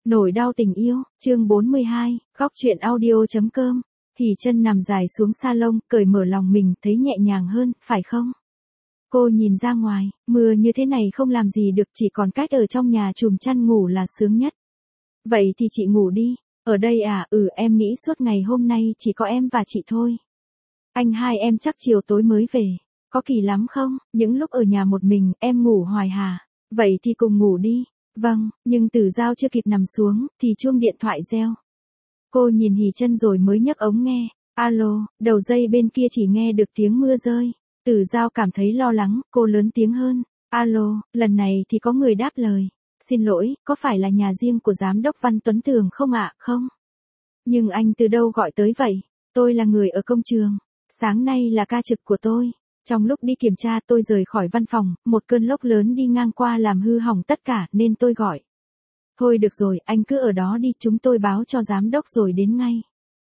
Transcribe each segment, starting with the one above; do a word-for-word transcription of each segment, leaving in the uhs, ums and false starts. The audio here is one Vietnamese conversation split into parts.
Nỗi đau tình yêu, chương bốn mươi hai, góc truyện audio.com. Hỉ Chân nằm dài xuống salon, cởi mở lòng mình, thấy nhẹ nhàng hơn, phải không? Cô nhìn ra ngoài, mưa như thế này không làm gì được, chỉ còn cách ở trong nhà chùm chăn ngủ là sướng nhất. Vậy thì chị ngủ đi. Ở đây à? Ừ, em nghĩ suốt ngày hôm nay chỉ có em và chị thôi. Anh hai em chắc chiều tối mới về. Có kỳ lắm không? Những lúc ở nhà một mình, em ngủ hoài hà. Vậy thì cùng ngủ đi. Vâng, nhưng Tử Giao chưa kịp nằm xuống, thì chuông điện thoại reo. Cô nhìn Hỉ Chân rồi mới nhấc ống nghe. Alo, đầu dây bên kia chỉ nghe được tiếng mưa rơi. Tử Giao cảm thấy lo lắng, cô lớn tiếng hơn. Alo, lần này thì có người đáp lời. Xin lỗi, có phải là nhà riêng của Giám đốc Văn Tuấn Tường không ạ? Không. Nhưng anh từ đâu gọi tới vậy? Tôi là người ở công trường. Sáng nay là ca trực của tôi. Trong lúc đi kiểm tra tôi rời khỏi văn phòng, một cơn lốc lớn đi ngang qua làm hư hỏng tất cả nên tôi gọi. Thôi được rồi, anh cứ ở đó đi, chúng tôi báo cho giám đốc rồi đến ngay.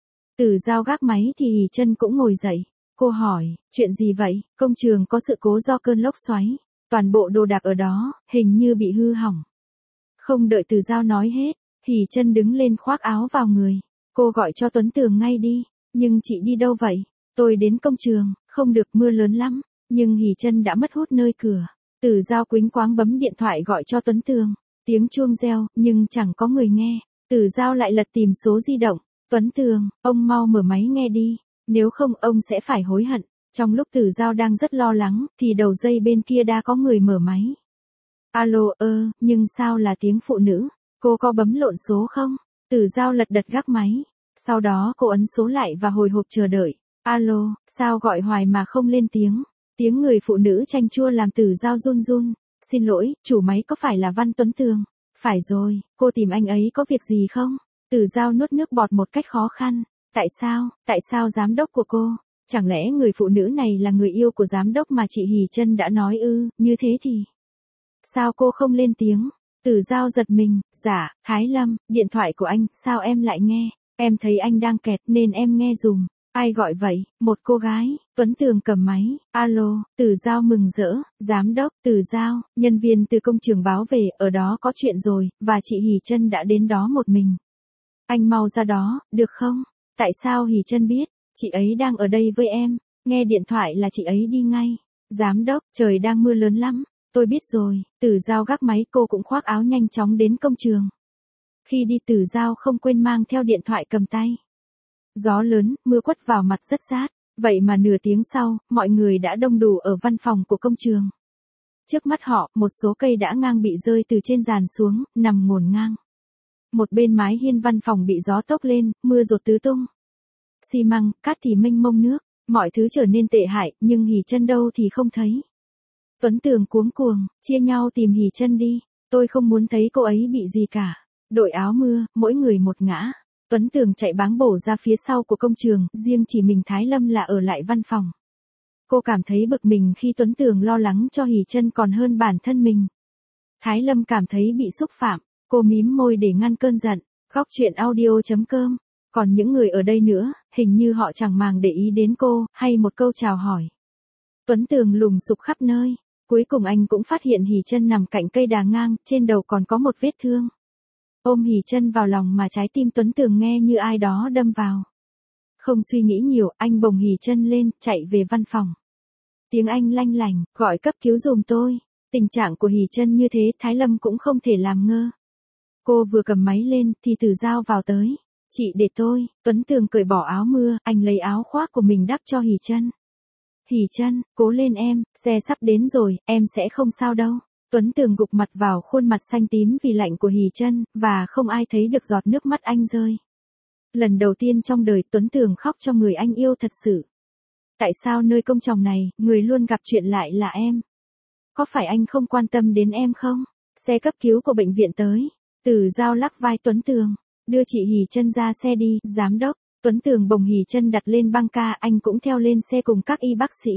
Tử Giao gác máy thì Hỉ Chân cũng ngồi dậy. Cô hỏi, chuyện gì vậy? Công trường có sự cố do cơn lốc xoáy. Toàn bộ đồ đạc ở đó, hình như bị hư hỏng. Không đợi Tử Giao nói hết, Hỉ Chân đứng lên khoác áo vào người. Cô gọi cho Tuấn Tường ngay đi. Nhưng chị đi đâu vậy? Tôi đến công trường. Không được, mưa lớn lắm. Nhưng Hỉ Chân đã mất hút nơi cửa. Tử Giao quýnh quáng bấm điện thoại gọi cho Tuấn Tường. Tiếng chuông reo, nhưng chẳng có người nghe. Tử Giao lại lật tìm số di động. Tuấn Tường, ông mau mở máy nghe đi. Nếu không ông sẽ phải hối hận. Trong lúc Tử Giao đang rất lo lắng, thì đầu dây bên kia đã có người mở máy. Alo, ơ, nhưng sao là tiếng phụ nữ? Cô có bấm lộn số không? Tử Giao lật đật gác máy. Sau đó cô ấn số lại và hồi hộp chờ đợi. Alo, sao gọi hoài mà không lên tiếng? Tiếng người phụ nữ chanh chua làm Tử Giao run run. Xin lỗi, chủ máy có phải là Văn Tuấn Tường? Phải rồi, cô tìm anh ấy có việc gì không? Tử Giao nuốt nước bọt một cách khó khăn. Tại sao, tại sao giám đốc của cô? Chẳng lẽ người phụ nữ này là người yêu của giám đốc mà chị Hỉ Chân đã nói ư? Như thế thì sao cô không lên tiếng? Tử Giao giật mình. Dạ, Thái Lâm, điện thoại của anh, sao em lại nghe? Em thấy anh đang kẹt nên em nghe dùm. Ai gọi vậy? Một cô gái. Tuấn Tường cầm máy. Alo, Tử Giao mừng rỡ. Giám đốc, Tử Giao, nhân viên từ công trường báo về, ở đó có chuyện rồi, và chị Hỉ Chân đã đến đó một mình. Anh mau ra đó, được không? Tại sao Hỉ Chân biết? Chị ấy đang ở đây với em. Nghe điện thoại là chị ấy đi ngay. Giám đốc, trời đang mưa lớn lắm. Tôi biết rồi. Tử Giao gác máy, cô cũng khoác áo nhanh chóng đến công trường. Khi đi Tử Giao không quên mang theo điện thoại cầm tay. Gió lớn, mưa quất vào mặt rất rát. Vậy mà nửa tiếng sau, mọi người đã đông đủ ở văn phòng của công trường. Trước mắt họ, một số cây đã ngang bị rơi từ trên giàn xuống, nằm ngổn ngang. Một bên mái hiên văn phòng bị gió tốc lên, mưa dột tứ tung. Xi măng, cát thì mênh mông nước, mọi thứ trở nên tệ hại, nhưng Hỉ Chân đâu thì không thấy. Tuấn Tường cuống cuồng, chia nhau tìm Hỉ Chân đi, tôi không muốn thấy cô ấy bị gì cả. Đội áo mưa, mỗi người một ngã. Tuấn Tường chạy báng bổ ra phía sau của công trường, riêng chỉ mình Thái Lâm là ở lại văn phòng. Cô cảm thấy bực mình khi Tuấn Tường lo lắng cho Hỉ Chân còn hơn bản thân mình. Thái Lâm cảm thấy bị xúc phạm, cô mím môi để ngăn cơn giận. Góc truyện audio.com. Còn những người ở đây nữa, hình như họ chẳng màng để ý đến cô, hay một câu chào hỏi. Tuấn Tường lùng sục khắp nơi. Cuối cùng anh cũng phát hiện Hỉ Chân nằm cạnh cây đà ngang, trên đầu còn có một vết thương. Ôm Hỉ Chân vào lòng mà trái tim Tuấn Tường nghe như ai đó đâm vào. Không suy nghĩ nhiều, anh bồng Hỉ Chân lên, chạy về văn phòng. Tiếng Anh lanh lành, gọi cấp cứu giùm tôi. Tình trạng của Hỉ Chân như thế, Thái Lâm cũng không thể làm ngơ. Cô vừa cầm máy lên, thì Tử Giao vào tới. Chị để tôi. Tuấn Tường cởi bỏ áo mưa, anh lấy áo khoác của mình đắp cho Hỉ Chân. Hỉ Chân, cố lên em, xe sắp đến rồi, em sẽ không sao đâu. Tuấn Tường gục mặt vào khuôn mặt xanh tím vì lạnh của Hỉ Chân, và không ai thấy được giọt nước mắt anh rơi. Lần đầu tiên trong đời Tuấn Tường khóc cho người anh yêu thật sự. Tại sao nơi công trường này, người luôn gặp chuyện lại là em? Có phải anh không quan tâm đến em không? Xe cấp cứu của bệnh viện tới. Tử Giao lắc vai Tuấn Tường. Đưa chị Hỉ Chân ra xe đi, giám đốc. Tuấn Tường bồng Hỉ Chân đặt lên băng ca, anh cũng theo lên xe cùng các y bác sĩ.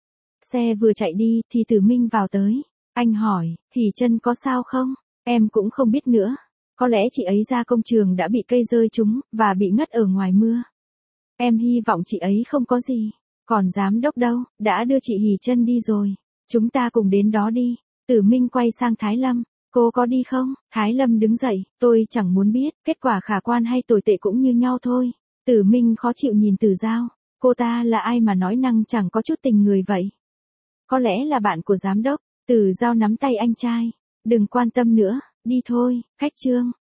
Xe vừa chạy đi, thì Tử Minh vào tới. Anh hỏi, Hỉ Chân có sao không? Em cũng không biết nữa. Có lẽ chị ấy ra công trường đã bị cây rơi trúng, và bị ngất ở ngoài mưa. Em hy vọng chị ấy không có gì. Còn giám đốc đâu, đã đưa chị Hỉ Chân đi rồi. Chúng ta cùng đến đó đi. Tử Minh quay sang Thái Lâm. Cô có đi không? Thái Lâm đứng dậy, tôi chẳng muốn biết, kết quả khả quan hay tồi tệ cũng như nhau thôi. Tử Minh khó chịu nhìn Tử Giao, cô ta là ai mà nói năng chẳng có chút tình người vậy? Có lẽ là bạn của giám đốc. Tử Giao nắm tay anh trai, đừng quan tâm nữa, đi thôi, khách Trương.